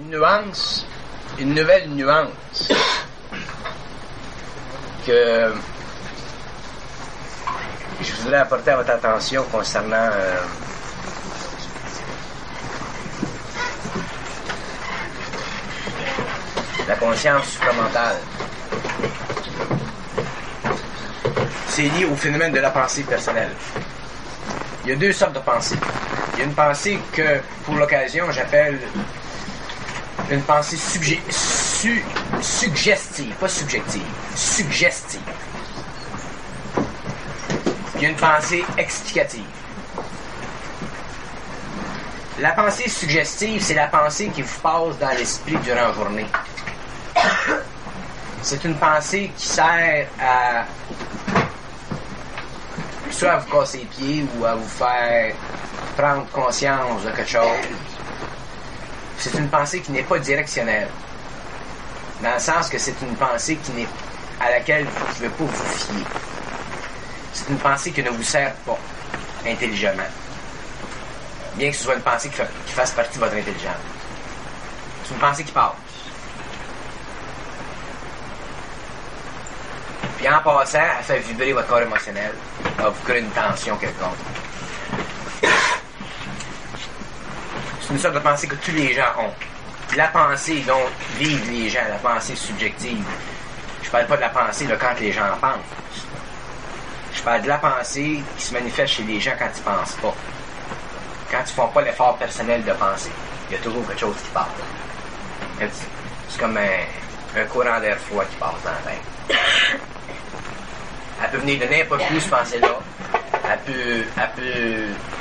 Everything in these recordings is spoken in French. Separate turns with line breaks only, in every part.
une nouvelle nuance que je voudrais apporter à votre attention concernant la conscience supramentale. C'est lié au phénomène de la pensée personnelle. Il y a deux sortes de pensées. Il y a une pensée que, pour l'occasion, j'appelle une pensée suggestive, pas subjective, suggestive. Il y a une pensée explicative. La pensée suggestive, c'est la pensée qui vous passe dans l'esprit durant la journée. C'est une pensée qui sert à soit à vous casser les pieds ou à vous faire prendre conscience de quelque chose. C'est une pensée qui n'est pas directionnelle. Dans le sens que c'est une pensée à laquelle vous ne pouvez pas vous fier. C'est une pensée qui ne vous sert pas intelligemment. Bien que ce soit une pensée qui fasse partie de votre intelligence. C'est une pensée qui passe. Puis en passant, elle fait vibrer votre corps émotionnel. Elle va vous créer une tension quelconque. C'est une sorte de pensée que tous les gens ont. La pensée dont vivent les gens, la pensée subjective. Je parle pas de la pensée de quand les gens pensent. Je parle de la pensée qui se manifeste chez les gens quand ils pensent pas. Quand ils font pas l'effort personnel de penser. Il y a toujours quelque chose qui passe. C'est comme un courant d'air froid qui passe dans la tête. Elle peut venir de n'importe où, cette pensée-là. Elle peut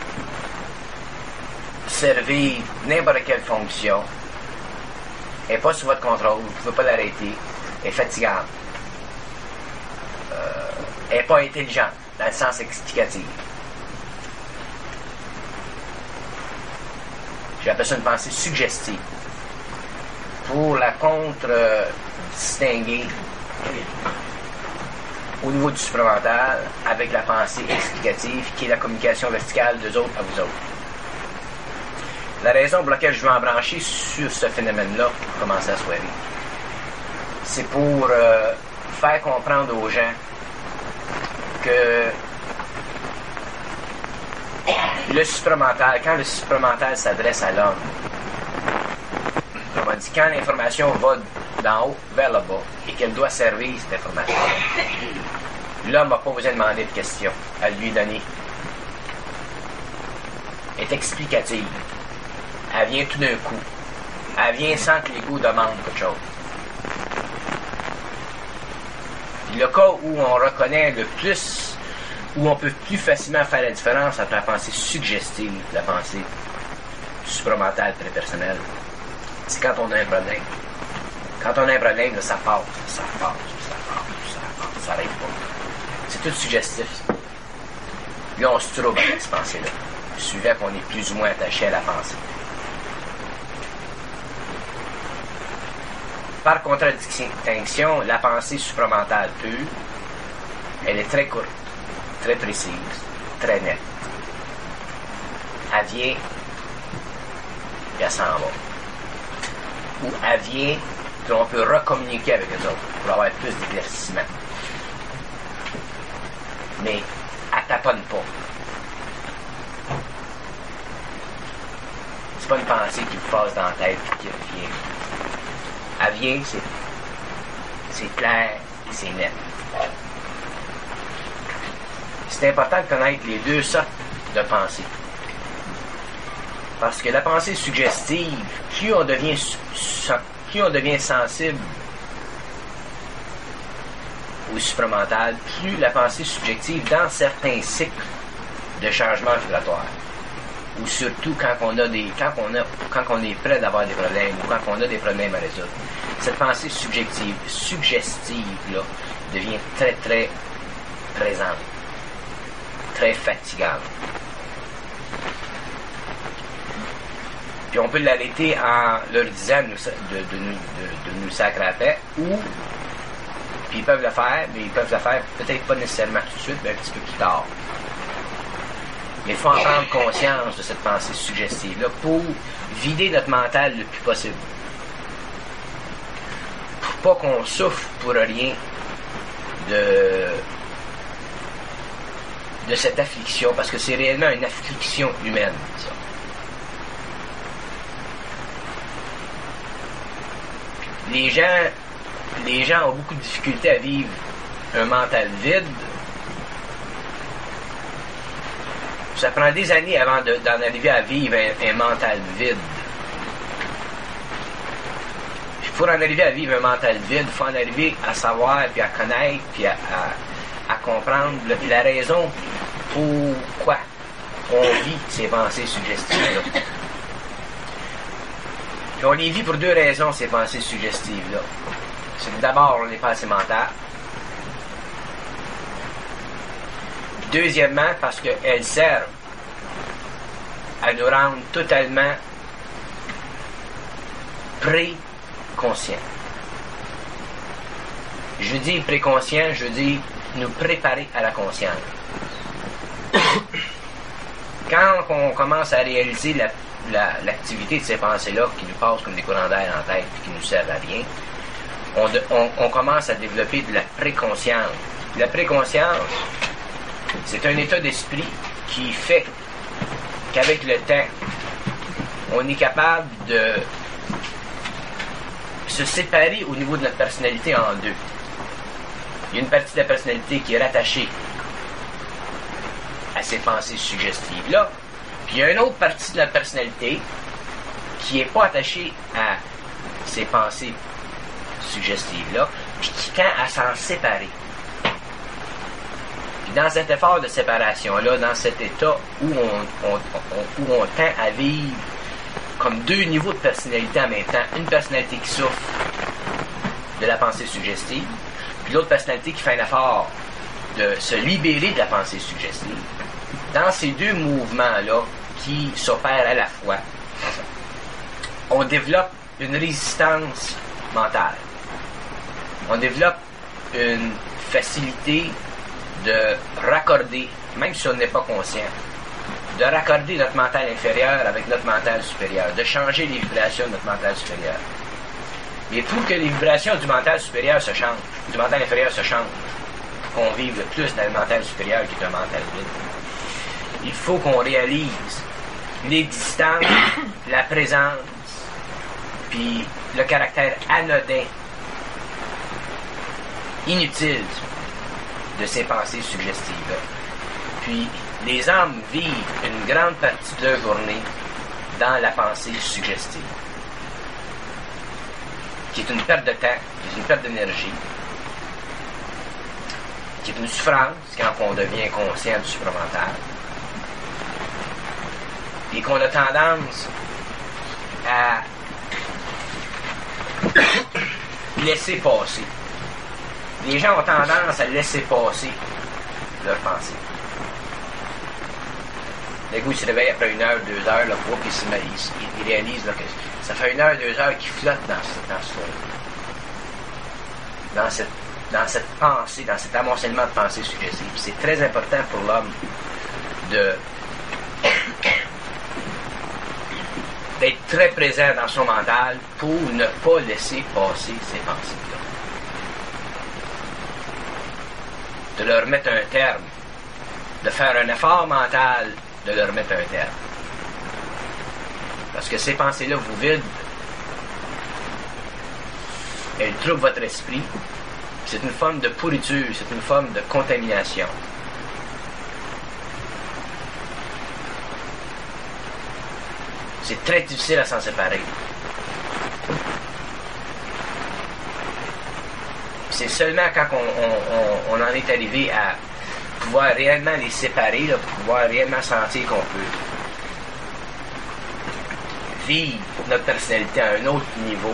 servir n'importe quelle fonction. Elle n'est pas sous votre contrôle, vous ne pouvez pas l'arrêter. Elle est fatigante. Elle n'est pas intelligente, dans le sens explicatif. J'appelle ça une pensée suggestive. Pour la contre-distinguer au niveau du supramental avec la pensée explicative qui est la communication verticale d'eux autres à vous autres. La raison pour laquelle je veux embrancher sur ce phénomène-là pour commencer la soirée, c'est pour faire comprendre aux gens que le supramental, quand le supramental s'adresse à l'homme, on dit quand l'information va d'en haut vers le bas et qu'elle doit servir cette information, l'homme n'a pas besoin de demander de questions, à lui donner. Elle est explicative. Elle vient tout d'un coup. Elle vient sans que l'ego demande quelque chose. Puis le cas où on reconnaît le plus, où on peut plus facilement faire la différence entre la pensée suggestive et la pensée supramentale prépersonnelle, c'est quand on a un problème. Quand on a un problème, là, ça passe, ça n'arrive pas. C'est tout suggestif. Là, on se trouve avec cette pensée-là, suivant qu'on est plus ou moins attaché à la pensée. Par contradistinction, la pensée supramentale pure, elle est très courte, très précise, très nette. Elle vient, puis elle s'en va. Ou elle vient, puis on peut recommuniquer avec les autres pour avoir plus d'éclaircissement. Mais elle taponne pas. C'est pas une pensée qui vous passe dans la tête et qui revient. Elle vient, c'est clair et c'est net. C'est important de connaître les deux sortes de pensées. Parce que la pensée suggestive, plus on devient sensible au supramental, plus la pensée subjective, dans certains cycles de changement vibratoire, ou surtout quand on est prêt d'avoir des problèmes, ou quand on a des problèmes à résoudre, cette pensée suggestive là, devient très très présente, très fatigante. Puis on peut l'arrêter en leur disant de nous sacrer la paix, ou puis ils peuvent le faire, mais ils peuvent le faire peut-être pas nécessairement tout de suite, mais un petit peu plus tard. Mais il faut en prendre conscience de cette pensée suggestive-là pour vider notre mental le plus possible. pas qu'on souffre pour rien de cette affliction, parce que c'est réellement une affliction humaine, ça. Les gens ont beaucoup de difficultés à vivre un mental vide. Ça prend des années avant d'en arriver à vivre un mental vide. Pour en arriver à vivre un mental vide, il faut en arriver à savoir, puis à connaître, puis à comprendre la raison pourquoi on vit ces pensées suggestives-là. Puis on les vit pour deux raisons, ces pensées suggestives-là. C'est que d'abord, les pensées mentales. Deuxièmement, parce qu'elles servent à nous rendre totalement préconscients. Je dis préconscient, je dis nous préparer à la conscience. Quand on commence à réaliser l'activité de ces pensées-là qui nous passent comme des courants d'air en tête et qui nous servent à rien, on commence à développer de la préconscience. La préconscience, c'est un état d'esprit qui fait qu'avec le temps, on est capable de se séparer au niveau de notre personnalité en deux. Il y a une partie de la personnalité qui est rattachée à ces pensées suggestives-là, puis il y a une autre partie de la personnalité qui n'est pas attachée à ces pensées suggestives-là, puis qui tend à s'en séparer. Puis dans cet effort de séparation-là, dans cet état où on tend à vivre comme deux niveaux de personnalité en même temps, une personnalité qui souffre de la pensée suggestive, puis l'autre personnalité qui fait un effort de se libérer de la pensée suggestive. Dans ces deux mouvements-là qui s'opèrent à la fois, on développe une résistance mentale. On développe une facilité de raccorder, même si on n'est pas conscient, de raccorder notre mental inférieur avec notre mental supérieur, de changer les vibrations de notre mental supérieur. Mais pour que les vibrations du mental supérieur se changent, du mental inférieur se changent, qu'on vive le plus dans le mental supérieur qui est un mental vide, il faut qu'on réalise les distances, la présence, puis le caractère anodin, inutile de ces pensées suggestives-là. Puis les âmes vivent une grande partie de leur journée dans la pensée suggestive, qui est une perte de temps, qui est une perte d'énergie, qui est une souffrance quand on devient conscient du supramental, et qu'on a tendance à laisser passer. Les gens ont tendance à laisser passer leurs pensées. Les gars, ils se réveillent après 1 heure, 2 heures, là, puis ils réalisent là, que ça fait 1 heure, 2 heures qu'ils flottent dans cette pensée, dans cet amoncellement de pensées suggestives. C'est très important pour l'homme d'être très présent dans son mental pour ne pas laisser passer ces pensées-là. De leur mettre un terme, de faire un effort mental, de leur mettre un terme. Parce que ces pensées-là vous vident, elles troublent votre esprit, c'est une forme de pourriture, c'est une forme de contamination. C'est très difficile à s'en séparer. C'est seulement quand on en est arrivé à pouvoir réellement les séparer, là, pour pouvoir réellement sentir qu'on peut vivre notre personnalité à un autre niveau,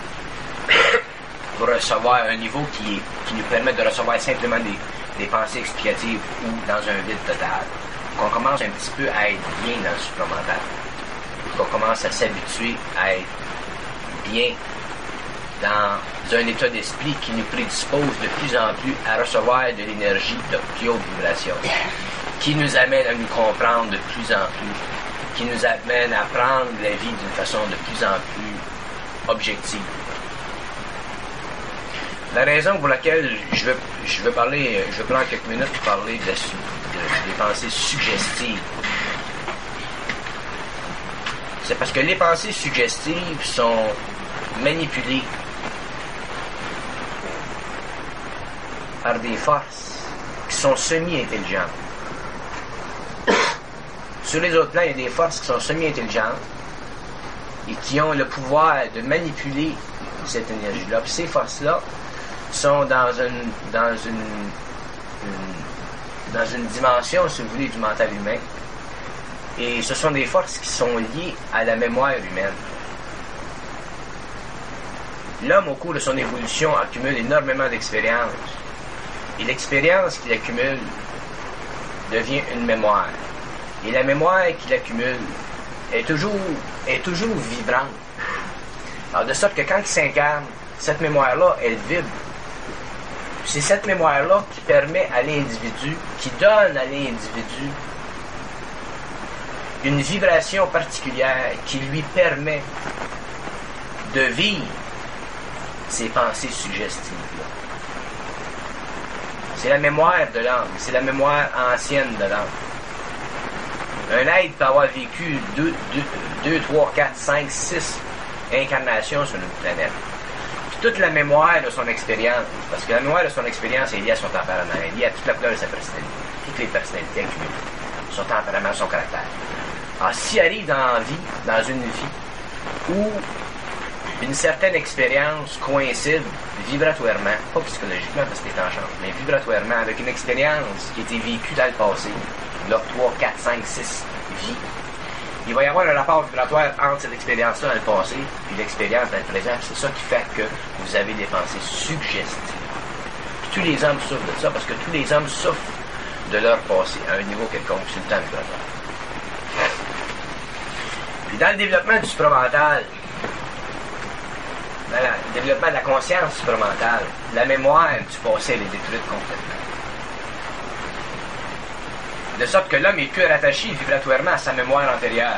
pour recevoir un niveau qui nous permet de recevoir simplement des pensées explicatives ou dans un vide total. Qu'on commence un petit peu à être bien dans le supramental. Qu'on commence à s'habituer à être bien dans un état d'esprit qui nous prédispose de plus en plus à recevoir de l'énergie de plus haute vibration, qui nous amène à nous comprendre de plus en plus, qui nous amène à prendre la vie d'une façon de plus en plus objective. La raison pour laquelle je veux prendre quelques minutes pour parler des pensées suggestives, c'est parce que les pensées suggestives sont manipulées par des forces qui sont semi-intelligentes. Sur les autres plans, il y a des forces qui sont semi-intelligentes et qui ont le pouvoir de manipuler cette énergie-là. Puis ces forces-là sont dans une dimension, si vous voulez, du mental humain. Et ce sont des forces qui sont liées à la mémoire humaine. L'homme, au cours de son évolution, accumule énormément d'expériences. Et l'expérience qu'il accumule devient une mémoire. Et la mémoire qu'il accumule est toujours vibrante. Alors, de sorte que quand il s'incarne, cette mémoire-là, elle vibre. C'est cette mémoire-là qui permet à l'individu, qui donne à l'individu une vibration particulière qui lui permet de vivre ces pensées suggestives-là. C'est la mémoire de l'âme, c'est la mémoire ancienne de l'âme. Un être peut avoir vécu 2, 3, 4, 5, 6 incarnations sur notre planète. Puis toute la mémoire de son expérience, parce que la mémoire de son expérience est liée à son tempérament, est liée à toute la couleur de sa personnalité, toutes les personnalités accumulées, son tempérament, son caractère. Alors, s'il arrive dans une vie où une certaine expérience coïncide vibratoirement, pas psychologiquement parce que c'est en chambre, mais vibratoirement avec une expérience qui a été vécue dans le passé, là, 3, 4, 5, 6 vies, il va y avoir un rapport vibratoire entre cette expérience-là dans le passé et l'expérience dans le présent. C'est ça qui fait que vous avez des pensées suggestives. Puis tous les hommes souffrent de ça parce que tous les hommes souffrent de leur passé à un niveau quelconque sur le temps vibratoire. Puis dans le développement du supramental, dans le développement de la conscience supramentale, la mémoire du passé, elle est détruite complètement. De sorte que l'homme est plus rattaché vibratoirement à sa mémoire antérieure.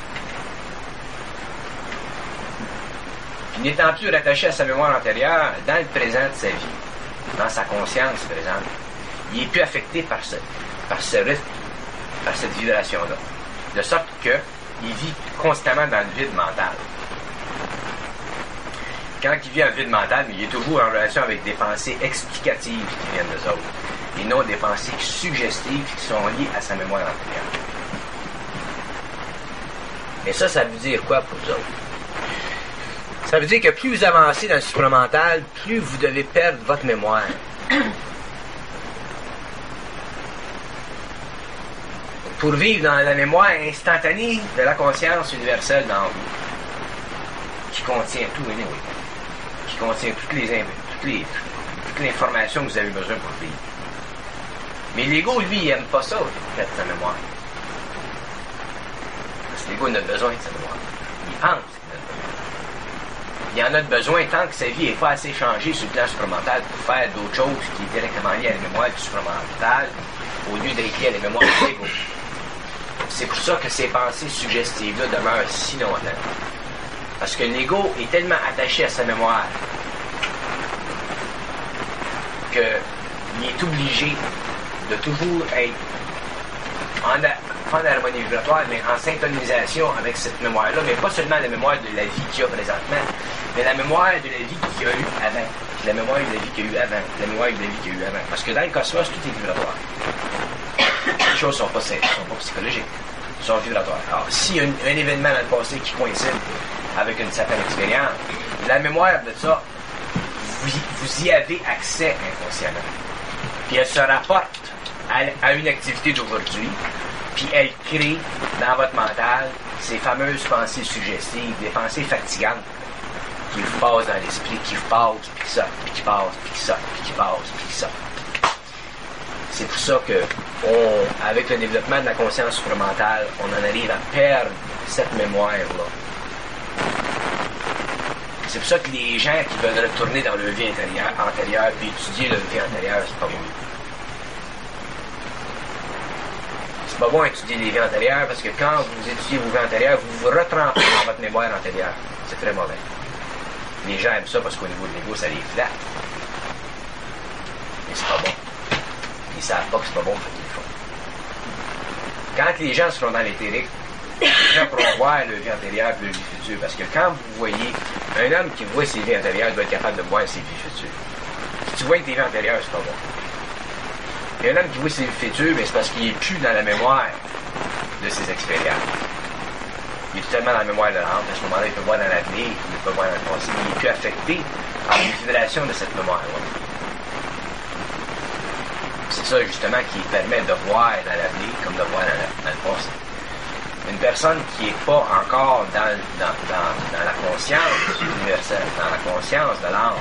Puis n'étant plus rattaché à sa mémoire antérieure, dans le présent de sa vie, dans sa conscience présente, il n'est plus affecté par ce rythme, par cette vibration-là. De sorte qu'il vit constamment dans le vide mental. Quand il vit un vide mental, il est toujours en relation avec des pensées explicatives qui viennent d'eux autres, et non des pensées suggestives qui sont liées à sa mémoire antérieure. Et ça veut dire quoi pour vous autres? Ça veut dire que plus vous avancez dans le supramental, plus vous devez perdre votre mémoire. Pour vivre dans la mémoire instantanée de la conscience universelle dans vous, qui contient tout, qui contient toute l'information que vous avez besoin pour vivre. Mais l'ego, lui, il n'aime pas ça, de sa mémoire. Parce que l'ego n'a besoin de sa mémoire. Il pense qu'il en a besoin. Il en a besoin tant que sa vie n'est pas assez changée sur le plan supramental pour faire d'autres choses qui est directement liées à la mémoire du supramental au lieu d'être liées à la mémoire de l'ego. C'est pour ça que ces pensées suggestives-là demeurent si longtemps. Parce que l'ego est tellement attaché à sa mémoire qu'il est obligé de toujours être en harmonie vibratoire, mais en synchronisation avec cette mémoire-là, mais pas seulement la mémoire de la vie qu'il y a présentement, mais la mémoire de la vie qu'il y a eu avant, puis la mémoire de la vie qu'il y a eu avant, la mémoire de la vie qu'il y a eu avant. Parce que dans le cosmos, tout est vibratoire. Les choses ne sont pas psychologiques, elles sont vibratoires. Alors, s'il y a un événement dans le passé qui coïncide avec une certaine expérience, la mémoire de ça, vous y avez accès inconsciemment. Puis elle se rapporte à une activité d'aujourd'hui, puis elle crée dans votre mental ces fameuses pensées suggestives, des pensées fatigantes qui vous passent dans l'esprit, qui vous passent, puis qui sortent, puis qui passent, puis qui sortent, puis qui passent, puis qui sortent. C'est pour ça que, avec le développement de la conscience supramentale, on en arrive à perdre cette mémoire-là. C'est pour ça que les gens qui veulent retourner dans leur vie antérieure puis étudier leur vie antérieure, c'est pas bon. C'est pas bon étudier les vies antérieures parce que quand vous étudiez vos vies antérieures, vous vous retrempez dans votre mémoire antérieure. C'est très mauvais. Les gens aiment ça parce qu'au niveau de l'ego, ça les flatte. mais c'est pas bon. Ils savent pas que c'est pas bon, fait qu'ils le font. Quand les gens seront dans l'éthérique, les gens pourront voir leur vie antérieure et leur vie future. Parce que quand vous voyez un homme qui voit ses vies antérieures, doit être capable de voir ses vies futures. Si tu vois tes vies antérieures, c'est pas bon. Et un homme qui voit ses vies futures, mais c'est parce qu'il n'est plus dans la mémoire de ses expériences. Il est totalement dans la mémoire de l'âme. À ce moment-là, il peut voir dans l'avenir, il peut voir dans le passé. Il n'est plus affecté par les vibrations de cette mémoire-là. C'est ça, justement, qui permet de voir dans l'avenir comme de voir dans le passé. Une personne qui n'est pas encore dans la conscience universelle, dans la conscience de l'âme,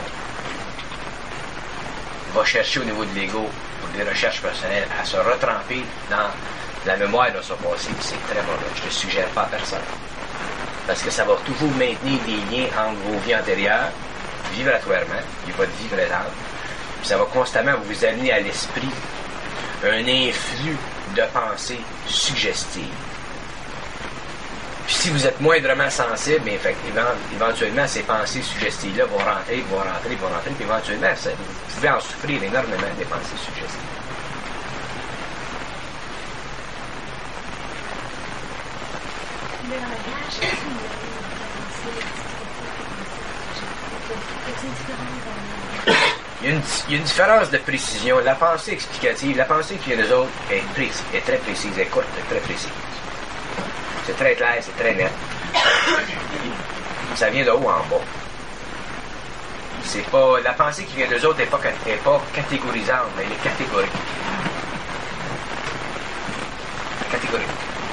va chercher au niveau de l'ego, pour des recherches personnelles, à se retremper dans la mémoire de son passé. C'est très mauvais. Je ne le suggère pas à personne. Parce que ça va toujours maintenir des liens entre vos vies antérieures, vibratoirement, et votre vie présente. Puis ça va constamment vous amener à l'esprit un influx de pensées suggestives. Puis si vous êtes moindrement sensible, bien, éventuellement, ces pensées suggestives-là vont rentrer, puis éventuellement, vous pouvez en souffrir énormément des pensées suggestives.
Le langage,
il y a une différence de précision. La pensée explicative, la pensée qui vient des autres est très précise, est courte, est très précise. C'est très clair, c'est très net. Ça vient de haut en bas. C'est pas, la pensée qui vient des autres n'est pas catégorisante, mais elle est catégorique. Catégorique.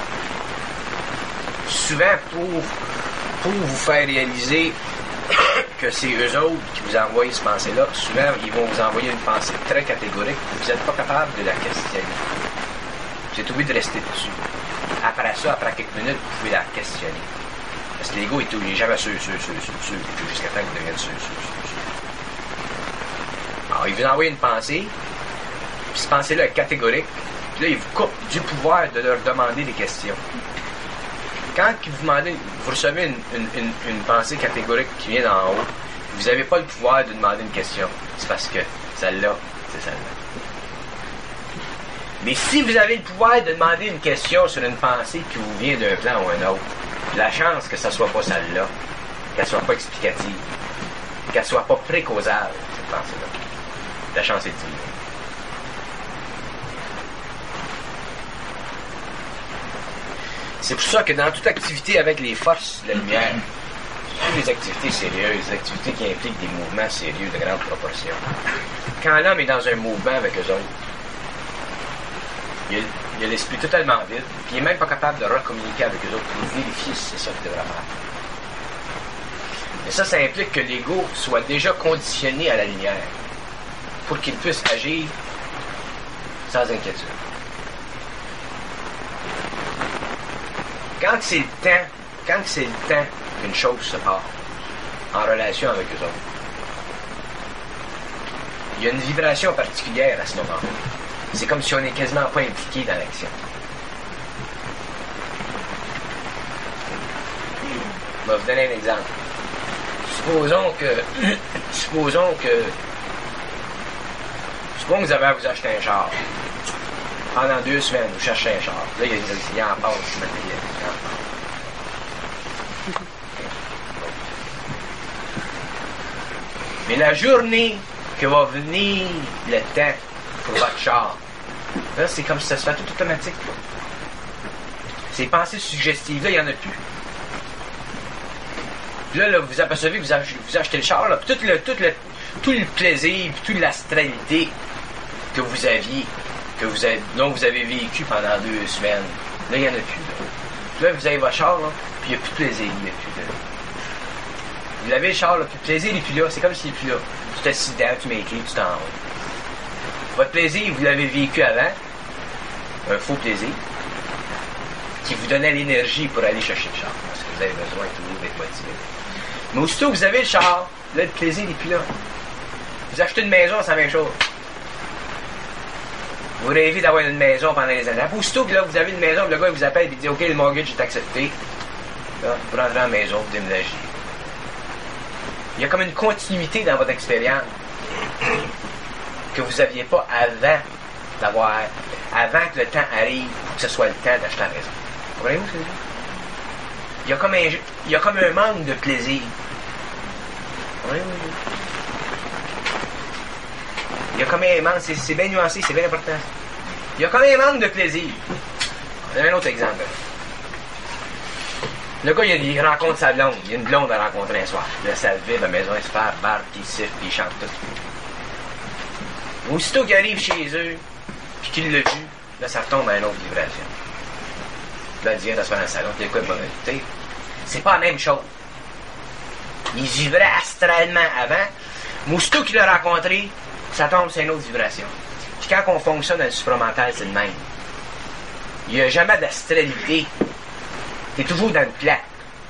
Souvent, pour vous faire réaliser que c'est eux autres qui vous envoient cette pensée-là, souvent, ils vont vous envoyer une pensée très catégorique, vous n'êtes pas capable de la questionner. Vous êtes obligé de rester dessus. Après ça, après quelques minutes, vous pouvez la questionner. Parce que l'ego est jamais sûr, jusqu'à temps que vous deveniez sûr. Alors, il vous envoie une pensée, puis cette pensée-là est catégorique, puis là, il vous coupe du pouvoir de leur demander des questions. Quand vous recevez une pensée catégorique qui vient d'en haut, vous n'avez pas le pouvoir de demander une question. C'est parce que celle-là, c'est celle-là. Mais si vous avez le pouvoir de demander une question sur une pensée qui vous vient d'un plan ou un autre, la chance que ça ne soit pas celle-là, qu'elle ne soit pas explicative, qu'elle ne soit pas précausale, cette pensée-là, la chance est divine. C'est pour ça que dans toute activité avec les forces de la lumière, toutes les activités sérieuses, les activités qui impliquent des mouvements sérieux de grande proportion, quand l'homme est dans un mouvement avec eux autres, il a l'esprit totalement vide, puis il n'est même pas capable de recommuniquer avec eux autres pour vérifier si c'est ça qu'il devrait faire. Et ça implique que l'ego soit déjà conditionné à la lumière pour qu'il puisse agir sans inquiétude. Quand c'est le temps qu'une chose se passe en relation avec eux autres, il y a une vibration particulière à ce moment-là. C'est comme si on n'est quasiment pas impliqué dans l'action. Je vais vous donner un exemple. Supposons que vous avez à vous acheter un char. Pendant 2 semaines, vous cherchez un char. Là, il y a en passe, je me dis, mais la journée que va venir le temps pour votre char, là, c'est comme si ça se fait tout automatique. Là. Ces pensées suggestives-là, il n'y en a plus. Puis là, vous apercevez que vous achetez le char, là, puis tout le plaisir, puis toute l'astralité que vous aviez, dont vous avez vécu pendant 2 semaines, là, il n'y en a plus. Là. Puis là, vous avez votre char, là, puis il n'y a plus de plaisir, il n'y a plus de... Vous avez le char, là, puis le plaisir n'est plus là, c'est comme s'il n'est plus là. Tu t'assis dedans, tu mets les clés, tu t'en vas. Votre plaisir, vous l'avez vécu avant, un faux plaisir, qui vous donnait l'énergie pour aller chercher le char, parce que vous avez besoin toujours d'être motivé. Mais aussitôt que vous avez le char, là, le plaisir n'est plus là. Vous achetez une maison, c'est la même chose. Vous rêvez d'avoir une maison pendant les années. Aussitôt que là, vous avez une maison, le gars il vous appelle et il dit « OK, le mortgage est accepté. » Là, vous rentrez en maison, vous déménagez. Il y a comme une continuité dans votre expérience que vous n'aviez pas avant que le temps arrive, que ce soit le temps d'acheter la maison. Comprenez-vous ce que je veux dire? Il y a comme un manque de plaisir. Comprenez-vous? Il y a comme un manque, c'est bien nuancé, c'est bien important. Il y a comme un manque de plaisir. On a un autre exemple. Le gars, il rencontre sa blonde. Il y a une blonde à rencontrer un soir. Là, ça vibre, la maison est super, barre, puis il siffle, puis il chante tout. Aussitôt qu'il arrive chez eux, puis qu'il l'a vu, là, ça retombe à une autre vibration. Là, il vient d'asseoir dans le salon, t'es quoi de mauvais? C'est pas la même chose. Il vibrait astralement avant, mais aussitôt qu'il l'a rencontré, ça tombe sur une autre vibration. Puis quand on fonctionne dans le supramental, c'est le même. Il n'y a jamais d'astralité. T'es toujours dans une plaque.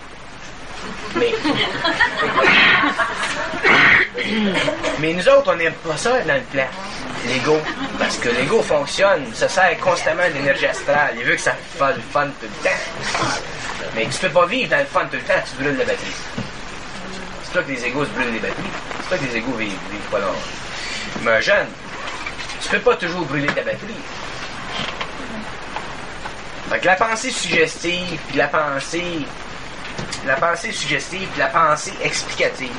Mais nous autres, on n'aime pas ça dans le plaque. L'ego. Parce que l'ego fonctionne, ça sert constamment d'énergie astrale. Il veut que ça fasse le fun tout le temps. Mais tu peux pas vivre dans le fun tout le temps, tu brûles la batterie. C'est pas que les égos se brûlent les batteries. C'est pas que les égos vivent pas longtemps. Mais un jeune, tu peux pas toujours brûler ta batterie. Fait que la pensée suggestive, puis la pensée suggestive, puis la pensée explicative,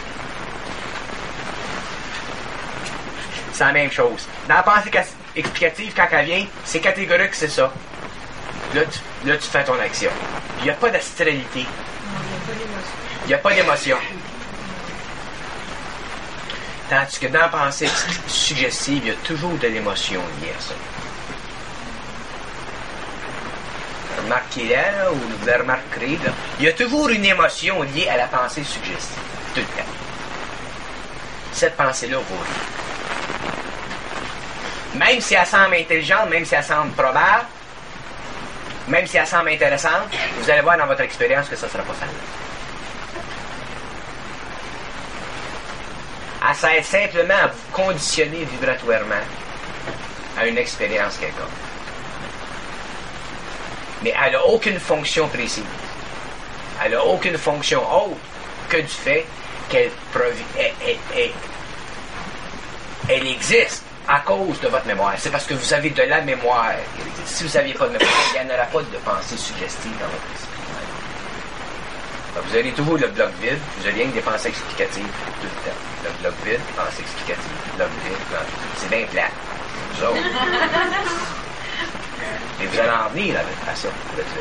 c'est la même chose. Dans la pensée explicative, quand elle vient, c'est catégorique, c'est ça. Là, tu fais ton action. Il n'y a pas d'astralité. Il n'y a pas d'émotion. Tandis que dans la pensée suggestive, il y a toujours de l'émotion liée à ça. Remarquez-la, là, ou vous la remarquerez, là. Il y a toujours une émotion liée à la pensée suggestive. Tout le temps. Cette pensée-là vaut rien. Même si elle semble intelligente, même si elle semble probable, même si elle semble intéressante, vous allez voir dans votre expérience que ça ne sera pas ça. Elle sert simplement à vous conditionner vibratoirement à une expérience quelconque. Mais elle n'a aucune fonction précise. Elle n'a aucune fonction autre que du fait qu'elle elle existe à cause de votre mémoire. C'est parce que vous avez de la mémoire. Si vous n'aviez pas de mémoire, il n'y en aura pas de pensée suggestive dans votre esprit. Vous avez toujours le bloc vide, vous avez rien que des pensées explicatives tout le temps. Le bloc vide, pensée explicative, bloc vide, c'est bien plat. Vous autres. Et vous allez en venir à ça.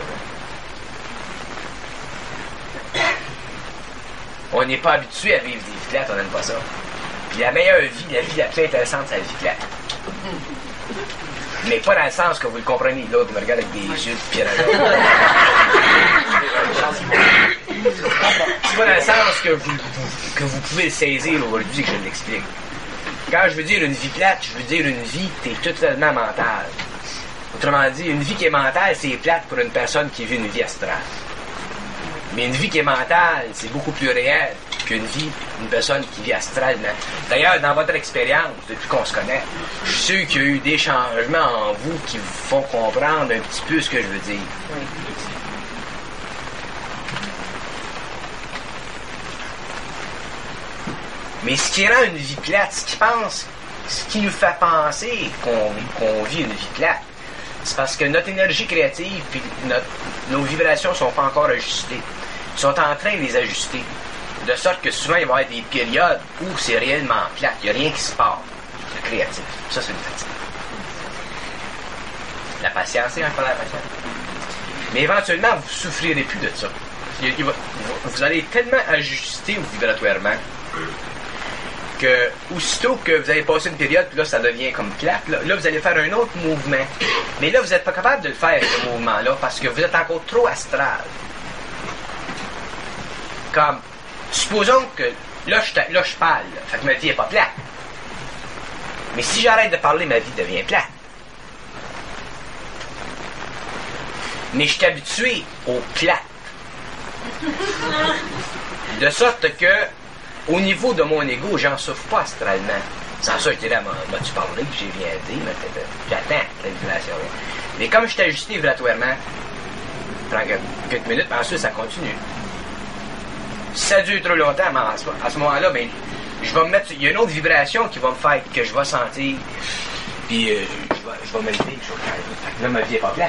On n'est pas habitué à vivre des vies plates, on n'aime pas ça. Puis la meilleure vie, la vie la plus intéressante, c'est la vie plate. Mais pas dans le sens que vous le comprenez. L'autre me regarde avec des yeux de piranha. C'est pas dans le sens que vous pouvez le saisir aujourd'hui que je l'explique. Quand je veux dire une vie plate, je veux dire une vie qui est totalement mentale. Autrement dit, une vie qui est mentale, c'est plate pour une personne qui vit une vie astrale. Mais une vie qui est mentale, c'est beaucoup plus réel qu'une vie d'une personne qui vit astralement. D'ailleurs, dans votre expérience, depuis qu'on se connaît, je suis sûr qu'il y a eu des changements en vous qui vous font comprendre un petit peu ce que je veux dire. Oui. Mais ce qui rend une vie plate, ce qui nous fait penser qu'on vit une vie plate, c'est parce que notre énergie créative et nos vibrations ne sont pas encore ajustées. Ils sont en train de les ajuster. De sorte que souvent, il va y avoir des périodes où c'est réellement plate. Il n'y a rien qui se passe. C'est créatif. Ça, c'est une fatigue. La patience, c'est encore la patience. Mais éventuellement, vous ne souffrirez plus de ça. Vous allez tellement ajuster vibratoirement que, aussitôt que vous allez passer une période, puis là, ça devient comme plate, là, vous allez faire un autre mouvement. Mais là, vous n'êtes pas capable de le faire, ce mouvement-là, parce que vous êtes encore trop astral. Comme, supposons que, là, je parle, fait que ma vie n'est pas plate. Mais si j'arrête de parler, ma vie devient plate. Mais je suis habitué au plate. De sorte que, au niveau de mon ego, j'en souffre pas astralement. Sans ça, j'étais là, m'as-tu parlé, puis j'ai rien dit, mais j'attends la vibration. Mais comme je suis ajusté vibratoirement, prends quelques minutes, puis ensuite ça continue. Si ça dure trop longtemps, à ce moment-là, ben, je vais me mettre, il y a une autre vibration qui va me faire que je vais sentir, puis je vais me lever, là, ma vie est pas plate.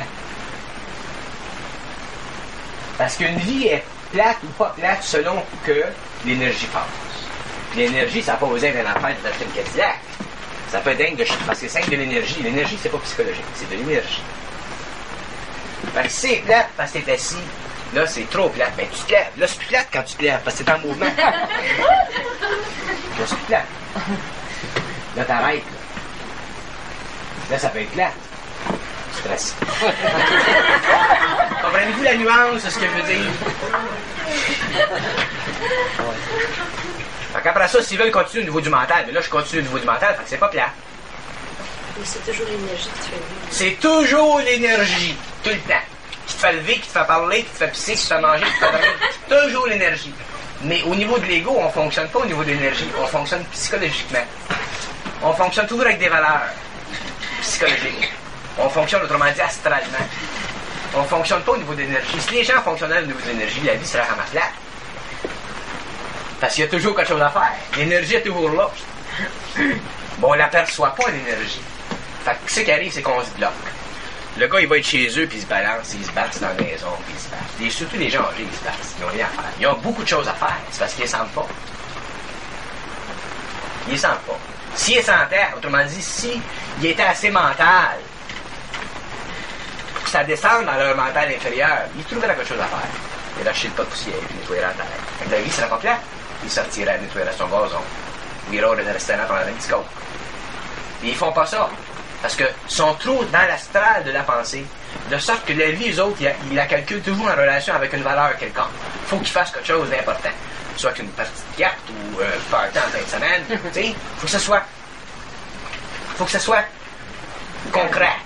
Parce qu'une vie est plate ou pas plate selon que l'énergie passe. Puis l'énergie, ça n'a pas besoin d'un affaire d'acheter une Cadillac. Ça peut être dingue parce que c'est simple de l'énergie. L'énergie, c'est pas psychologique, c'est de l'énergie. Fait que si c'est plate parce que t'es assis, là, c'est trop plate. Ben, tu te lèves. Là, c'est plus plate quand tu te lèves parce que t'es en mouvement. Là, c'est plus plate. Là, t'arrêtes. Là, ça peut être plate. Stress. Comprenez-vous la nuance de ce que je veux dire? Fait qu'après ça, s'ils veulent continuer au niveau du mental, mais là, je continue au niveau du mental, fait que c'est pas plate.
Mais c'est toujours l'énergie que tu fais vivre.
C'est toujours l'énergie, tout le temps. Qui te fait lever, qui te fait parler, qui te fait pisser, qui te fait manger, qui te fait dormir. C'est toujours l'énergie. Mais au niveau de l'ego, on fonctionne pas au niveau de l'énergie, on fonctionne psychologiquement. On fonctionne toujours avec des valeurs psychologiques. On fonctionne, autrement dit, astralement. On ne fonctionne pas au niveau de l'énergie. Si les gens fonctionnaient au niveau de l'énergie, la vie serait vraiment plate. Parce qu'il y a toujours quelque chose à faire. L'énergie est toujours là. Bon, on ne l'aperçoit pas, l'énergie. Fait que ce qui arrive, c'est qu'on se bloque. Le gars, il va être chez eux, puis il se balance, il se bat dans la maison, puis il se bat. Et surtout les gens âgés, ils se battent. Ils n'ont rien à faire. Ils ont beaucoup de choses à faire. C'est parce qu'ils ne sentent pas. Ils ne sentent pas. S'ils sentaient, autrement dit, s'ils étaient assez mental, pour que ça descende dans leur mental inférieur, ils trouveraient quelque chose à faire. Il lâcher le pas de poussière, puis nettoyer la terre. Fait que la vie serait pas plate. Il sortirait, nettoyer son gazon. Ou il irait dans un restaurant pendant un petit coke. Et ils font pas ça. Parce qu'ils sont trop dans l'astral de la pensée. De sorte que la vie, eux autres, ils la calculent toujours en relation avec une valeur quelconque. Il faut qu'ils fassent quelque chose d'important. Soit qu'une partie de carte ou party en fin de semaine. Tu sais, faut que ce soit concret.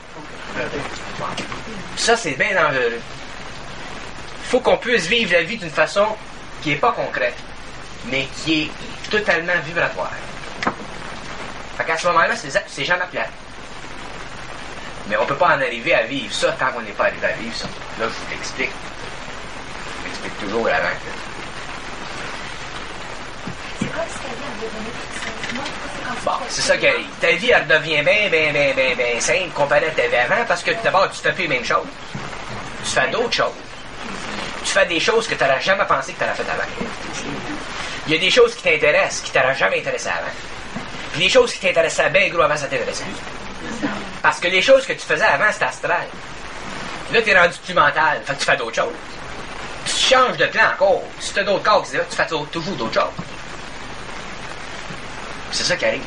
Ça, c'est bien dangereux. Il faut qu'on puisse vivre la vie d'une façon qui n'est pas concrète, mais qui est totalement vibratoire. Fait qu'à ce moment-là, c'est jamais plate. Mais on ne peut pas en arriver à vivre ça tant qu'on n'est pas arrivé à vivre ça. Là, je vous l'explique. Je l'explique toujours avant que...
C'est comme si ta vie elle devenait toute simple. Moi, c'est comme
Bon, c'est ça qui arrive. Ta vie, elle devient bien simple comparée à ta vie avant parce que d'abord, tu fais plus les mêmes choses. Tu fais d'autres choses. Tu fais des choses que tu n'aurais jamais pensé que tu aurais fait avant. Il y a des choses qui t'intéressent, qui t'auraient jamais intéressé avant. Puis des choses qui t'intéressaient bien gros avant, ça t'intéressait. Parce que les choses que tu faisais avant, c'était astral. Là, tu es rendu plus mental. Fait que tu fais d'autres choses. Tu changes de plan encore. Si tu as d'autres corps, tu fais toujours d'autres choses. C'est ça qui arrive.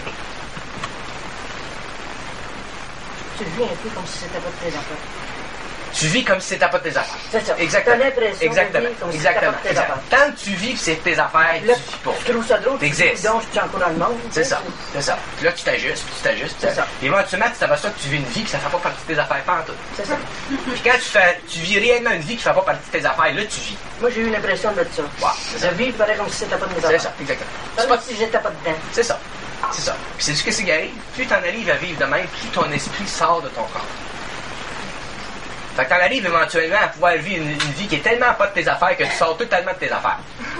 Tu vis un peu comme si c'était pas de tes affaires.
Tu vis comme si c'était pas de tes affaires.
C'est ça.
Exactement.
T'as l'impression
Exactement.
de vivre comme si
Exactement.
c'était pas de tes affaires.
Tant que tu vis que c'est tes affaires,
Là,
tu vis pas.
tu trouves ça drôle,
T'existes.
donc je suis encore dans le monde.
C'est ça. C'est ça. Puis là, tu t'ajustes.
C'est ça.
Puis éventuellement, tu t'aperçois que tu vis une vie que ça ne fait pas partie de tes affaires pantoute.
C'est ça.
Puis quand tu vis réellement une vie qui ne fait pas partie de tes affaires, là, tu vis.
Moi, j'ai eu l'impression de ça.
Wow, c'est ça.
Je vis pareil comme si c'était pas de mes
C'est
affaires.
ça, exactement.
C'est pas si j'étais pas dedans.
C'est ça. C'est ça. Puis c'est ce que c'est qui arrive. Plus tu en arrives à vivre de même, plus ton esprit sort de ton corps. Fait que t'en arrives éventuellement à pouvoir vivre une vie qui est tellement pas de tes affaires que tu sors totalement de tes affaires.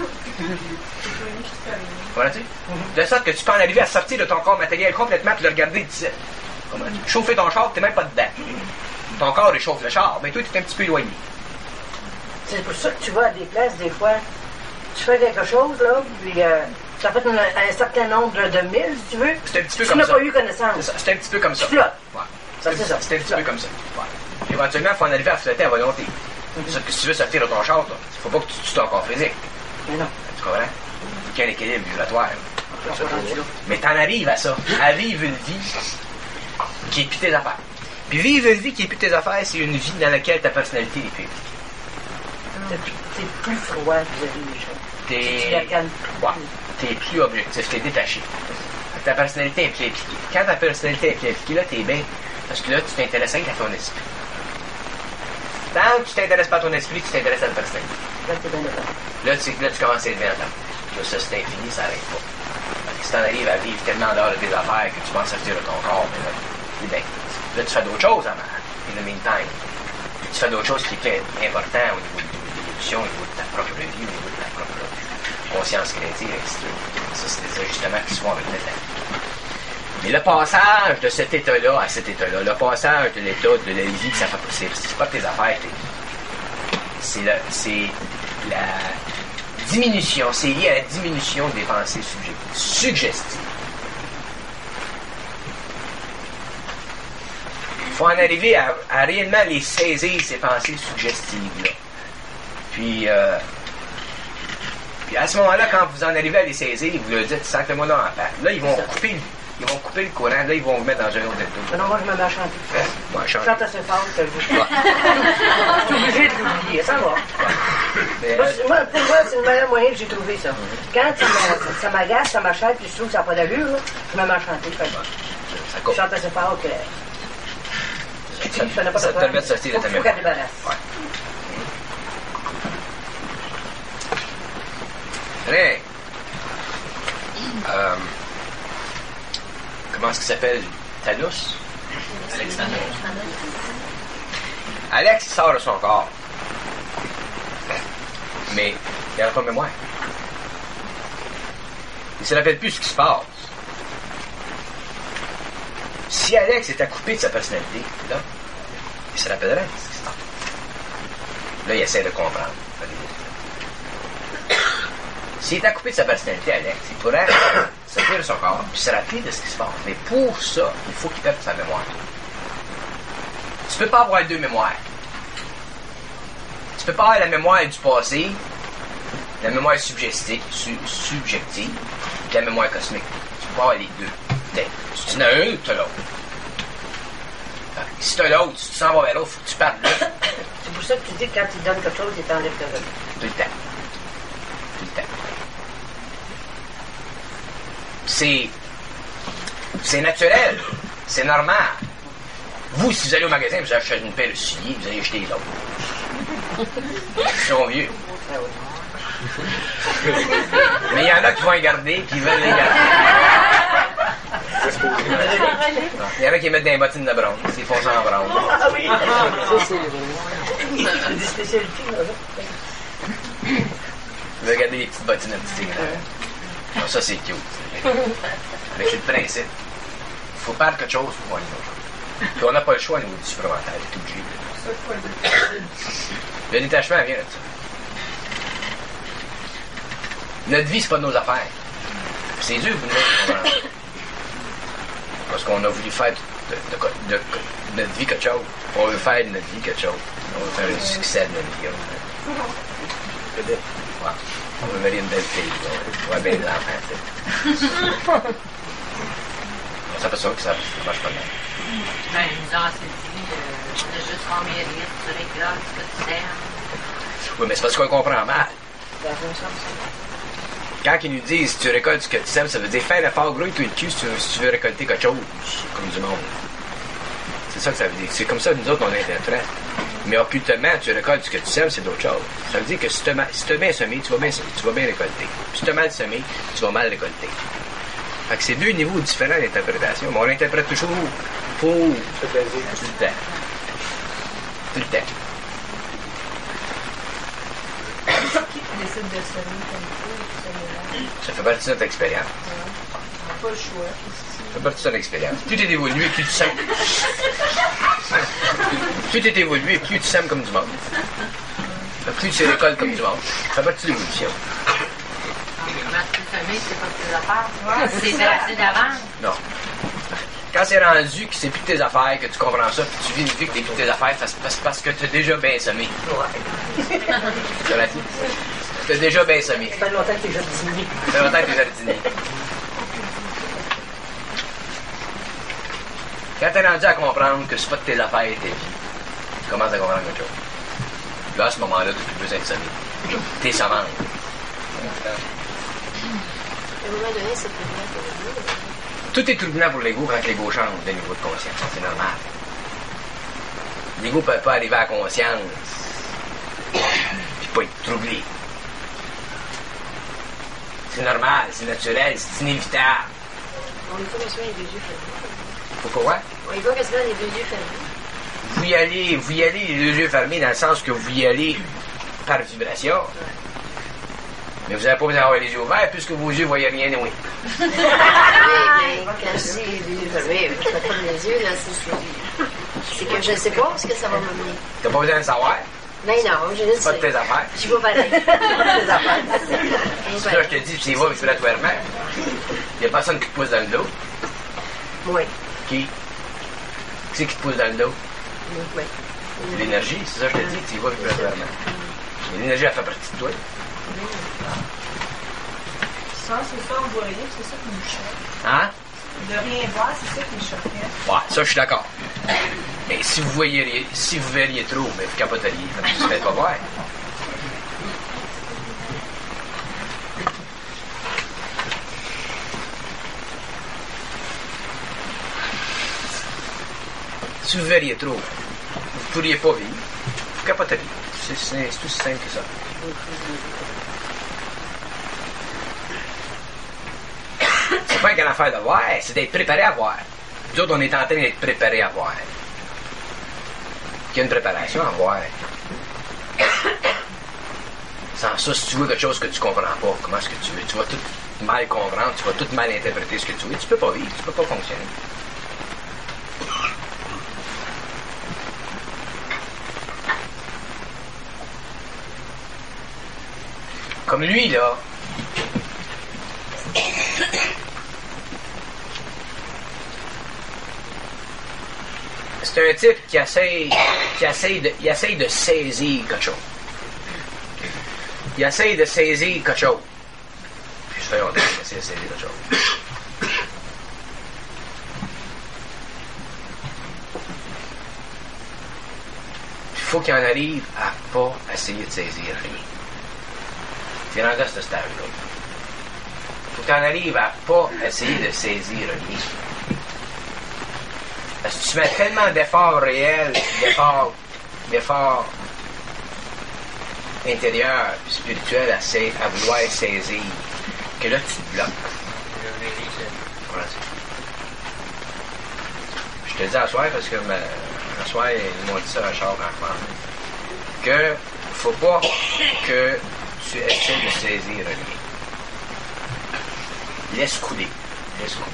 Voilà-tu? De sorte que tu peux en arriver à sortir de ton corps matériel complètement et le regarder d'ici. Chauffer ton char, t'es même pas dedans. Ton corps réchauffe le char, mais toi, t'es un petit peu éloigné.
C'est pour ça que tu vas à des places, des fois, tu fais quelque chose, là, puis ça fait un certain nombre de milles, si tu veux.
C'est un petit peu
Tu
comme
n'as
ça.
pas eu connaissance.
C'est ça. C'est un petit peu comme ça.
Tu flottes.
Ouais.
Ça, c'est ça.
C'est un petit peu comme ça. Ouais. Éventuellement, il faut en arriver à flotter à volonté. Sauf que si tu veux sortir de ton char, il ne faut pas que tu tues ton corps physique.
Mais non.
Tu comprends? Il faut qu'il y ait un équilibre vibratoire.
On va rendu là.
Mais t'en arrives à ça, à vivre une vie qui est plus tes affaires. Puis vivre une vie qui est plus tes affaires, c'est une vie dans laquelle ta personnalité est plus impliquée.
T'es plus froid vis-à-vis des choses. Tu la calmes plus.
Ouais. T'es plus objectif, t'es détaché. Fait que ta personnalité est plus impliquée. Quand ta personnalité est plus impliquée, là, t'es bien. Parce que là, tu t'intéresses à ton esprit. Tant que tu t'intéresses pas à ton esprit, tu t'intéresses à ta personnalité.
Là, t'es bien dedans.
Là, tu commences à être bien dedans. Là, ça, c'est infini, ça n'arrête pas. Parce que si t'en arrives à vivre tellement en dehors de tes affaires que tu penses sortir de ton corps, mais là, ben, là, tu fais d'autres choses in the meantime. Tu fais d'autres choses qui sont importantes au niveau de l'évolution, au niveau de ta propre vie, au niveau de ta propre conscience créative, etc. Ça, c'est des ajustements qui se font avec le temps. Mais le passage de cet état-là à cet état-là, le passage de l'état de la vie, ça fait possible. C'est pas tes affaires, c'est la diminution, c'est lié à la diminution des pensées suggestives. Il faut en arriver à réellement les saisir, ces pensées suggestives-là. Puis à ce moment-là, quand vous en arrivez à les saisir, vous leur dites, sacrez-moi là en paix. Là, ils vont couper le courant, là, ils vont vous mettre dans un autre état.
Non, moi, je me mets à chanter.
Ouais,
Je chante assez fort que je suis obligé de l'oublier, ça va.
Mais,
Pour moi, c'est le meilleur moyen que j'ai trouvé ça. Quand ça m'agace, ça m'achète, puis je trouve que ça n'a pas d'allure, là, je me mets à chanter.
ça
Je
coupe.
chante assez fort que...
Ça te permet de sortir de ta
Faut
mémoire.
qu'elle débarrasse.
Ouais. Très. Comment est-ce qu'il s'appelle? Thanos?
Alexandre.
Alex sort de son corps. Mais il n'a pas de mémoire. Il ne se rappelle plus ce qui se passe. Si Alex était coupé de sa personnalité, là, il se rappellerait ce qui se passe. Là, il essaie de comprendre. S'il était coupé de sa personnalité, Alex, il pourrait sortir de son corps puis se rappeler de ce qui se passe. Mais pour ça, il faut qu'il perde sa mémoire. Tu peux pas avoir deux mémoires. Tu peux pas avoir la mémoire du passé, la mémoire subjective, et la mémoire cosmique. Tu peux pas avoir les deux. Si tu en as un, tu as l'autre. Si tu as l'autre, si tu s'en vas vers l'autre, il faut que tu partes là.
C'est pour ça que tu dis que quand il donne quelque chose, il t'enlève quelque chose.
Tout le temps. Tout le temps. C'est naturel. C'est normal. Vous, si vous allez au magasin, vous achetez une paire de souliers, vous allez acheter les autres. Ils sont vieux. Mais il y en a qui vont les garder, qui veulent les garder. Il y en a qui mettent des bottines de bronze, ils font ça en bronze.
Ah oui! Ça, c'est des spécialités, là.
Vous regardez les petites bottines un petit tigre. Ça, c'est cute. Mais c'est le principe. Il faut perdre quelque chose pour voir une autre. Puis on n'a pas le choix au niveau du supplémentaire, c'est tout obligé. Le détachement vient de ça. Notre vie, c'est pas de nos affaires. C'est dur pour nous de comprendre. Parce qu'on a voulu faire de notre vie quelque chose. On veut faire de notre vie quelque chose. On veut faire un succès de notre vie. Ouais. On veut marier une belle fille. On veut bien des enfants. Ça fait ça que ça marche pas bien.
Ben, nous avons dit de juste en mérite, tu récoltes ce que tu aimes.
Oui, mais c'est parce qu'on comprend mal. Quand ils nous disent tu récoltes ce que tu sèmes, ça veut dire faire l'effort gros et tout le cul si tu veux récolter quelque chose, comme du monde. C'est ça que ça veut dire. C'est comme ça que nous autres, on interprète. Mais occultement, tu récoltes ce que tu sèmes, c'est d'autres choses. Ça veut dire que si tu as bien semé, tu vas bien récolter. Si tu as mal semé, tu vas mal récolter. Fait que c'est deux niveaux différents d'interprétation, mais on l'interprète toujours pour tout le temps. Tout le temps.
Qui décide de semer comme ça?
Ça fait partie de notre expérience.
On n'a pas le choix.
Ça fait partie de notre expérience. Plus tu es évolué, plus tu sèmes. Plus tu es évolué, plus tu sèmes comme du monde. Plus tu récoltes comme du monde. Ça fait partie de l'évolution.
Comment tu semer, c'est pas tes affaires. C'est tracé d'avance.
Non. Quand c'est rendu que c'est plus de tes affaires, que tu comprends ça, puis tu vis une vie que t'es plus de tes affaires, c'est parce que tu as déjà bien semé. Tu l'as dit? Tu as déjà bien semé.
Ça fait longtemps que t'es jardinier.
Ça fait longtemps que t'es jardinier. Quand t'es rendu à comprendre que c'est pas de tes affaires et tes vies, tu commences à comprendre quelque chose. Là, à ce moment-là, tu n'as plus besoin de semer. T'es semence.
À un moment donné, c'est plus bien pour le vie.
Tout est turbulent pour l'ego quand l'ego change de niveau de conscience. C'est normal. L'ego ne peut pas arriver à la conscience puis pas être troublé. C'est normal, c'est naturel, c'est inévitable.
On y va quasiment les deux yeux fermés.
Pourquoi?
On y va quasiment les deux yeux fermés.
Vous y allez les deux yeux fermés dans le sens que vous y allez par vibration. Mais vous n'avez pas besoin d'avoir les yeux ouverts puisque vos yeux ne voyaient rien, oui.
Oui, mais quand je dis oui, je ne fais pas de mes yeux, là, c'est que je ne sais pas ce que ça va m'amener.
Tu n'as pas besoin de savoir.
Mais non, je le sais.
Pas de tes affaires.
Je vais pareil. Pas de tes affaires.
C'est ça, je te dis, tu y vas, mais tu vas la toi remettre. Il n'y a personne qui te pousse dans le dos.
Oui.
Qui? Qui c'est qui te pousse dans le dos?
Oui.
L'énergie, c'est ça, je te dis, tu y vas, puis tu vas la toi remettre. L'énergie, elle fait partie de toi.
Ça, c'est ça, on voit rien, c'est ça qui nous choque.
Hein?
De rien voir, c'est ça qui me choquerait.
Ouais, ça, je suis d'accord. Mais si vous voyez, si vous verriez trop, mais vous capoteriez. Vous ne faites pas voir. Si vous verriez trop, vous ne pourriez pas vivre. Vous capoteriez. C'est aussi simple que ça. C'est pas une affaire de voir, c'est d'être préparé à voir. Nous autres, on est en train d'être préparés à voir. Il y a une préparation à voir. Sans ça, si tu vois quelque chose que tu comprends pas, comment est-ce que tu veux? Tu vas tout mal comprendre, tu vas tout mal interpréter ce que tu veux. Tu peux pas vivre, tu peux pas fonctionner. Comme lui, là. C'est un type qui essaye de saisir quelque chose. Il essaye de saisir quelque chose. Puis ça fait longtemps qu'il essaie de saisir quelque chose. Il faut qu'il en arrive à pas essayer de saisir rien. Tu es rendu à ce stade-là. Il faut qu'il en arrive à pas essayer de saisir rien. Parce que tu mets tellement d'efforts réels, d'efforts intérieurs, spirituels à vouloir saisir, que là, tu te bloques. Voilà. Je te dis à soir parce que à soir, ils m'ont dit ça à Charles Raffman, que faut pas que tu essaies de saisir rien. Laisse couler. Laisse couler.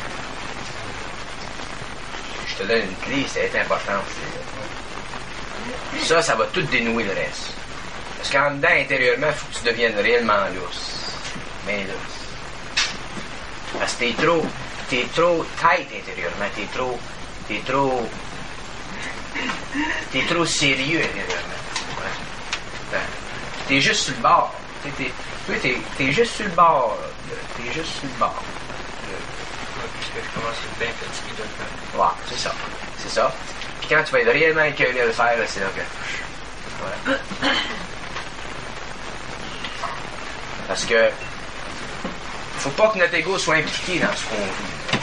Je te donne une clé, c'est important aussi. Ça va tout dénouer le reste. Parce qu'en dedans, intérieurement, il faut que tu deviennes réellement lousse. Mais lousse. Parce que t'es trop tight intérieurement, t'es trop sérieux intérieurement. Ouais. T'es juste sur le bord. T'es juste sur le bord. T'es juste sur le bord.
Puisque je commence à être bien fatigué de le faire.
Ouais, c'est ça. C'est ça. Puis quand tu vas être réellement écœuré à le faire, là, c'est là que... Voilà. Parce que faut pas que notre ego soit impliqué dans ce qu'on vit.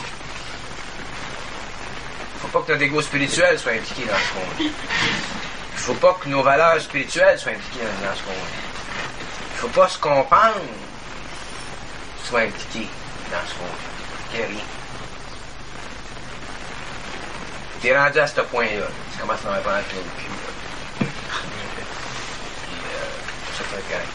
Faut pas que notre ego spirituel soit impliqué dans ce qu'on vit. Faut pas que nos valeurs spirituelles soient impliquées dans ce qu'on vit. Faut pas ce qu'on pense soit impliqué dans ce qu'on vit. Qu'il y a rien. T'es rendu à ce point-là. Tu commences à en prendre plein le cul. Puis, ça fait correct.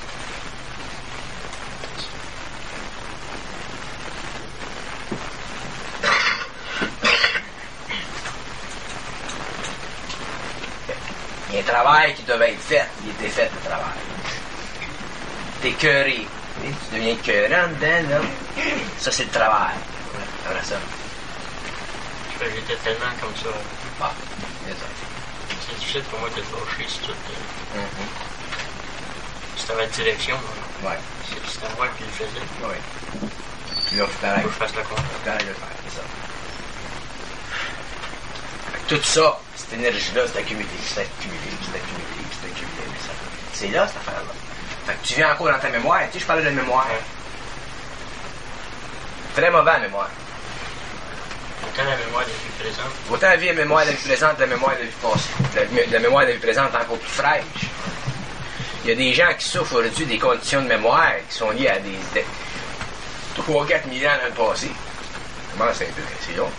Il y a un travail qui devait être fait. Il était fait, le travail. T'es écœuré. Tu deviens écœurant dedans, là. Ça, c'est le travail. Après ça.
J'étais tellement comme ça.
Ah, c'est ça.
C'est difficile pour moi de lâcher sur tout. C'était ma direction. Là.
Ouais.
C'était moi qui le faisais.
Ouais. Puis là, faut
que je fasse le contraire.
Faut de le faire, c'est ça. Tout ça, cette énergie-là, c'est accumulé, c'est accumulé, c'est accumulé, c'est accumulé. C'est là, cette affaire-là. Fait que tu viens encore dans ta mémoire. Tu sais, je parlais de mémoire. Très mauvais mémoire.
Autant la mémoire de la vie présente.
Autant la vie est mémoire de la vie présente, la mémoire de la vie passée. La mémoire de la vie présente est encore plus fraîche. Il y a des gens qui souffrent aujourd'hui des conditions de mémoire qui sont liées à des 3-4 millions dans le passé. Comment c'est un peu? C'est long.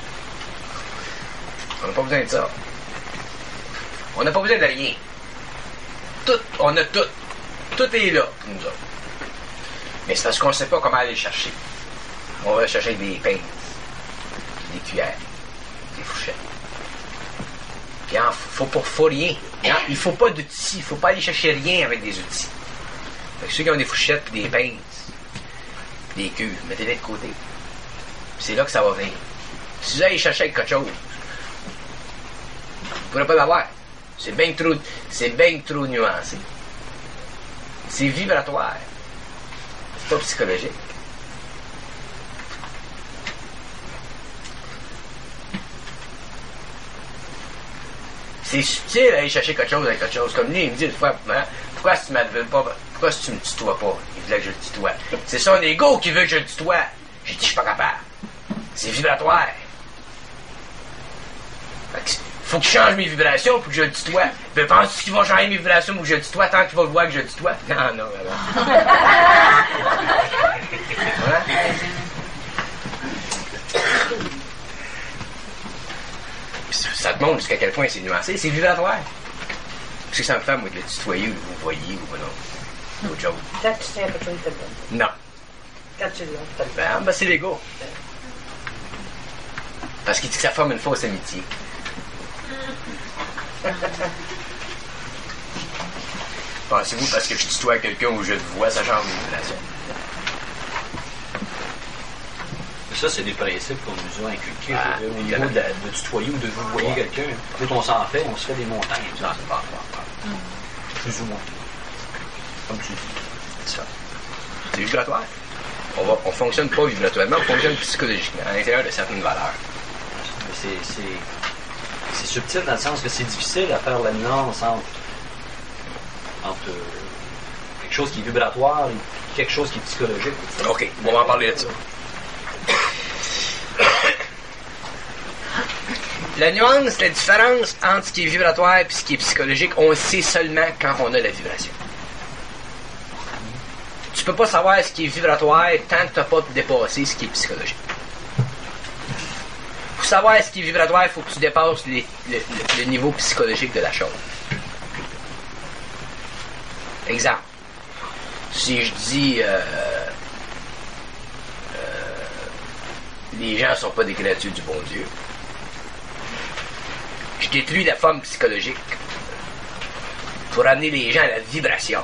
On n'a pas besoin de ça. On n'a pas besoin de rien. on a tout. Tout est là pour nous autres. Mais c'est parce qu'on ne sait pas comment aller le chercher. On va le chercher avec des pinces, des cuillères, des fourchettes. Puis faut rien. Il faut pas d'outils. Il faut pas aller chercher rien avec des outils. Fait que ceux qui ont des fourchettes et des pinces, des queues, mettez-les de côté. Puis c'est là que ça va venir. Si vous allez chercher avec quelque chose, vous ne pourrez pas l'avoir. C'est bien trop nuancé. C'est vibratoire. C'est pas psychologique. C'est subtil d'aller chercher quelque chose avec quelque chose. Comme lui, il me dit, pourquoi tu m'appelles pas, pourquoi tu me tutoies pas? Il voulait que je le tutoie. C'est son ego qui veut que je le tutoie. J'ai dit, je suis pas capable. C'est vibratoire. Faut que je change mes vibrations pour que je le tutoie. Mais penses-tu qu'il va changer mes vibrations pour que je le tutoie tant qu'il va voir que je le tutoie? Non. Voilà. Ça te montre jusqu'à quel point c'est nuancé. C'est vibratoire. Qu'est-ce que ça me fait, moi, de le tutoyer ou de vous voyez ou non? D'autres choses.
Quand tu tiens quelque chose, t'es bon.
Non.
Quand tu l'as,
Ben, c'est l'ego. Parce qu'il dit que ça forme une fausse amitié. Pensez-vous parce que je tutoie quelqu'un ou je te vois, ça change une relation?
Ça, c'est des principes qu'on nous a inculqués au niveau
a...
de tutoyer ou de vous voyer quelqu'un. Quand on s'en fait, on se fait des montagnes.
Non, c'est pas.
Plus ou moins.
Comme tu dis. C'est ça. C'est vibratoire. On fonctionne pas vibratoirement, on fonctionne psychologiquement, à l'intérieur de certaines valeurs.
C'est subtil dans le sens que c'est difficile à faire la nuance entre quelque chose qui est vibratoire et quelque chose qui est psychologique.
OK, on va en parler de ça. La nuance, la différence entre ce qui est vibratoire et ce qui est psychologique, on le sait seulement quand on a la vibration. Tu peux pas savoir ce qui est vibratoire tant que tu n'as pas dépassé ce qui est psychologique. Pour savoir ce qui est vibratoire, il faut que tu dépasses le niveau psychologique de la chose. Exemple. Si je dis les gens ne sont pas des créatures du bon Dieu, je détruis la forme psychologique pour amener les gens à la vibration.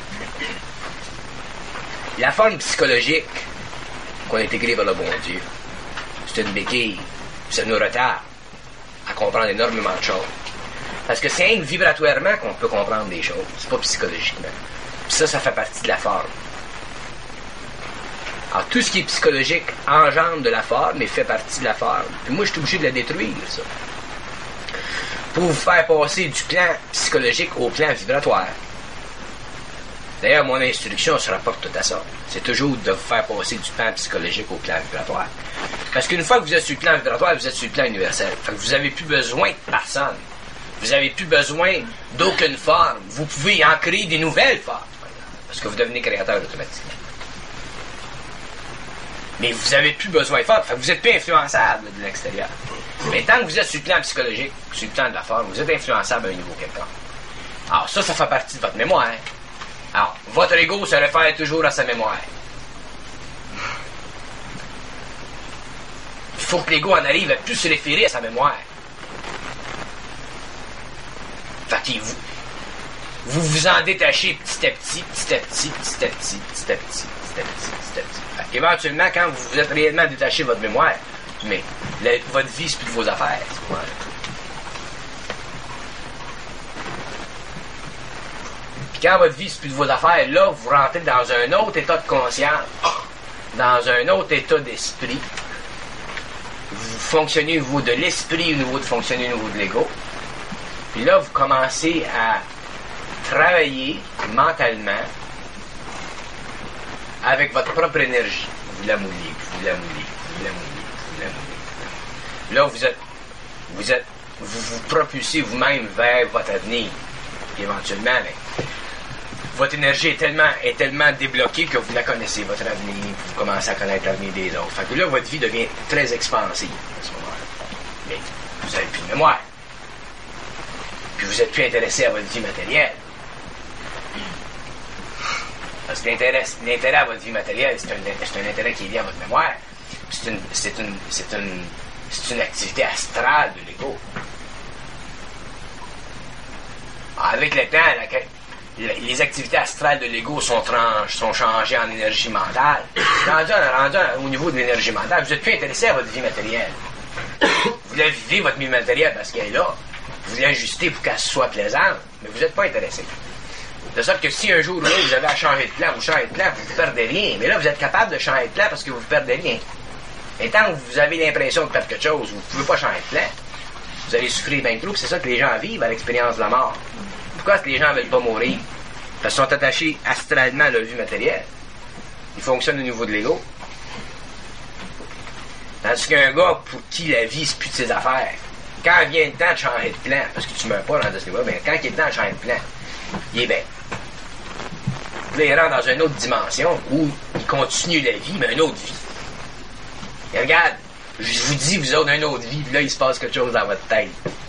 La forme psychologique qu'on a intégrée vers le bon Dieu, c'est une béquille. Ça nous retarde à comprendre énormément de choses. Parce que c'est vibratoirement qu'on peut comprendre des choses, c'est pas psychologiquement. Puis ça fait partie de la forme. Alors tout ce qui est psychologique engendre de la forme et fait partie de la forme. Puis moi je suis obligé de la détruire, ça. Pour vous faire passer du plan psychologique au plan vibratoire. D'ailleurs, mon instruction se rapporte tout à ça. C'est toujours de vous faire passer du plan psychologique au plan vibratoire. Parce qu'une fois que vous êtes sur le plan vibratoire, vous êtes sur le plan universel. Fait que vous n'avez plus besoin de personne. Vous n'avez plus besoin d'aucune forme. Vous pouvez en créer des nouvelles formes. Parce que vous devenez créateur automatiquement. Mais vous n'avez plus besoin de forme. Fait que vous êtes plus influençable de l'extérieur. Mais tant que vous êtes sur le plan psychologique, sur le plan de la forme, vous êtes influençable à un niveau quelconque. Alors ça fait partie de votre mémoire. Alors, votre ego se réfère toujours à sa mémoire. Il faut que l'ego en arrive à plus se référer à sa mémoire. Fait que vous vous en détachez petit à petit, petit à petit, petit à petit, petit à petit, petit à petit, petit à petit. Fait qu'éventuellement, quand vous êtes réellement détaché de votre mémoire, mais votre vie, c'est plus de vos affaires. Quand votre vie, c'est plus de vos affaires, là, vous rentrez dans un autre état de conscience, dans un autre état d'esprit. Vous fonctionnez au niveau de l'esprit, au niveau de fonctionner au niveau de l'ego. Puis là, vous commencez à travailler mentalement avec votre propre énergie. Vous la moulez, vous la moulez, vous la moulez, vous la moulez. Là, vous vous propulsez vous-même vers votre avenir. Éventuellement, mais votre énergie est tellement débloquée que vous la connaissez, votre avenir, vous commencez à connaître l'avenir des autres. Fait que là, votre vie devient très expansive à ce moment-là. Mais vous n'avez plus de mémoire. Puis vous êtes plus intéressé à votre vie matérielle. Parce que l'intérêt à votre vie matérielle, c'est un intérêt qui est lié à votre mémoire. C'est une activité astrale de l'ego. Avec le temps, les activités astrales de l'ego sont changées en énergie mentale. Rendu au niveau de l'énergie mentale, vous êtes plus intéressé à votre vie matérielle. Vous voulez vivre votre vie matérielle parce qu'elle est là. Vous voulez ajuster pour qu'elle soit plaisante, mais vous n'êtes pas intéressé. De sorte que si un jour ou l'autre, vous avez à changer de plan, vous changez de plan, vous ne perdez rien. Mais là, vous êtes capable de changer de plan parce que vous ne perdez rien. Et tant que vous avez l'impression de perdre quelque chose, vous ne pouvez pas changer de plan. Vous allez souffrir bien trop, c'est ça que les gens vivent à l'expérience de la mort. Pourquoi est-ce que les gens ne veulent pas mourir? Parce qu'ils sont attachés astralement à leur vie matérielle. Ils fonctionnent au niveau de l'ego. Tandis qu'un gars pour qui la vie, c'est plus de ses affaires, quand vient le temps de changer de plan, parce que tu ne meurs pas dans ce niveau-là, mais quand il est le temps de changer de plan, il est bien. Là, il rentre dans une autre dimension où il continue la vie, mais une autre vie. Et regarde, je vous dis, vous autres, une autre vie, puis là, il se passe quelque chose dans votre tête.